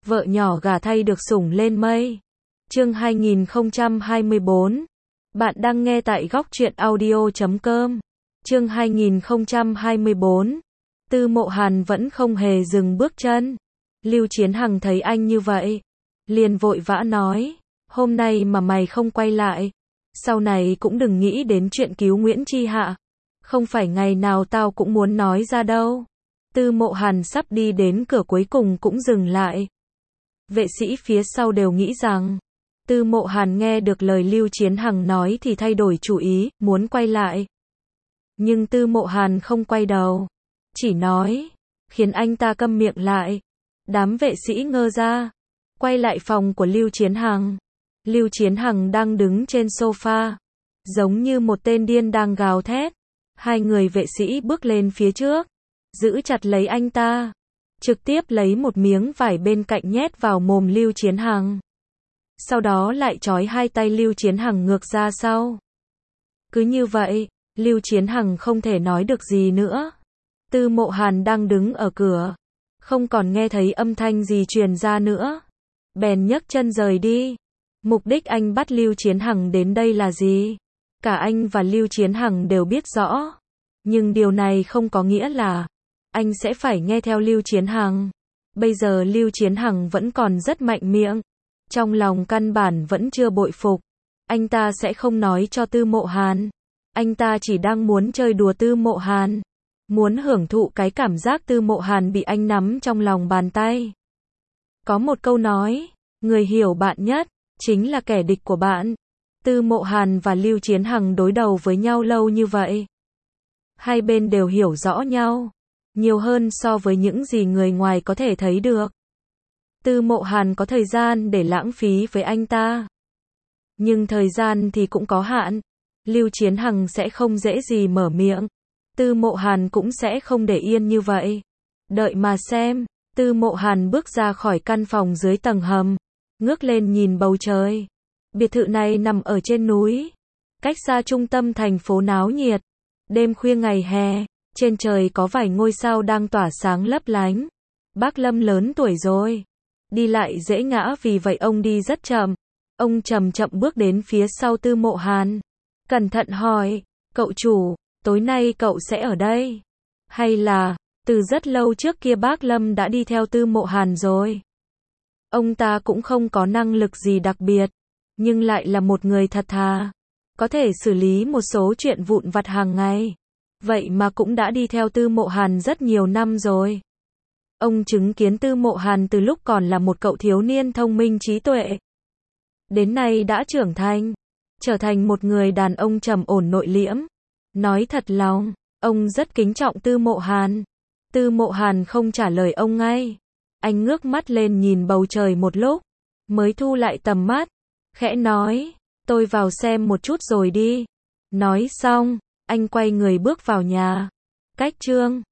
Vợ nhỏ gả thay được sủng lên mây. Chương 2024. Bạn đang nghe tại góc truyện audio.com. Chương 2024. Tư Mộ Hàn vẫn không hề dừng bước chân. Lưu Chiến Hằng thấy anh như vậy, liền vội vã nói, hôm nay mà mày không quay lại, sau này cũng đừng nghĩ đến chuyện cứu Nguyễn Chi Hạ. Không phải ngày nào tao cũng muốn nói ra đâu. Tư Mộ Hàn sắp đi đến cửa cuối cùng cũng dừng lại. Vệ sĩ phía sau đều nghĩ rằng, Tư Mộ Hàn nghe được lời Lưu Chiến Hằng nói thì thay đổi chủ ý, muốn quay lại. Nhưng Tư Mộ Hàn không quay đầu, chỉ nói, khiến anh ta câm miệng lại. Đám vệ sĩ ngơ ra, quay lại phòng của Lưu Chiến Hằng. Lưu Chiến Hằng đang đứng trên sofa, giống như một tên điên đang gào thét. Hai người vệ sĩ bước lên phía trước, giữ chặt lấy anh ta, trực tiếp lấy một miếng vải bên cạnh nhét vào mồm Lưu Chiến Hằng. Sau đó lại trói hai tay Lưu Chiến Hằng ngược ra sau. Cứ như vậy, Lưu Chiến Hằng không thể nói được gì nữa. Tư Mộ Hàn đang đứng ở cửa, không còn nghe thấy âm thanh gì truyền ra nữa, bèn nhấc chân rời đi. Mục đích anh bắt Lưu Chiến Hằng đến đây là gì? Cả anh và Lưu Chiến Hằng đều biết rõ. Nhưng điều này không có nghĩa là anh sẽ phải nghe theo Lưu Chiến Hằng. Bây giờ Lưu Chiến Hằng vẫn còn rất mạnh miệng, trong lòng căn bản vẫn chưa bội phục. Anh ta sẽ không nói cho Tư Mộ Hàn. Anh ta chỉ đang muốn chơi đùa Tư Mộ Hàn, muốn hưởng thụ cái cảm giác Tư Mộ Hàn bị anh nắm trong lòng bàn tay. Có một câu nói, người hiểu bạn nhất chính là kẻ địch của bạn. Tư Mộ Hàn và Lưu Chiến Hằng đối đầu với nhau lâu như vậy, hai bên đều hiểu rõ nhau nhiều hơn so với những gì người ngoài có thể thấy được. Tư Mộ Hàn có thời gian để lãng phí với anh ta, nhưng thời gian thì cũng có hạn. Lưu Chiến Hằng sẽ không dễ gì mở miệng, Tư Mộ Hàn cũng sẽ không để yên như vậy. Đợi mà xem. Tư Mộ Hàn bước ra khỏi căn phòng dưới tầng hầm, ngước lên nhìn bầu trời. Biệt thự này nằm ở trên núi, cách xa trung tâm thành phố náo nhiệt. Đêm khuya ngày hè, trên trời có vài ngôi sao đang tỏa sáng lấp lánh. Bác Lâm lớn tuổi rồi, đi lại dễ ngã, vì vậy ông đi rất chậm. Ông chậm chậm bước đến phía sau Tư Mộ Hàn, cẩn thận hỏi, cậu chủ, tối nay cậu sẽ ở đây? Hay là, từ rất lâu trước kia bác Lâm đã đi theo Tư Mộ Hàn rồi? Ông ta cũng không có năng lực gì đặc biệt, nhưng lại là một người thật thà, có thể xử lý một số chuyện vụn vặt hàng ngày. Vậy mà cũng đã đi theo Tư Mộ Hàn rất nhiều năm rồi. Ông chứng kiến Tư Mộ Hàn từ lúc còn là một cậu thiếu niên thông minh trí tuệ, đến nay đã trưởng thành, trở thành một người đàn ông trầm ổn nội liễm. Nói thật lòng, ông rất kính trọng Tư Mộ Hàn. Tư Mộ Hàn không trả lời ông ngay. Anh ngước mắt lên nhìn bầu trời một lúc, mới thu lại tầm mắt, khẽ nói, tôi vào xem một chút rồi đi. Nói xong, anh quay người bước vào nhà. Cách chương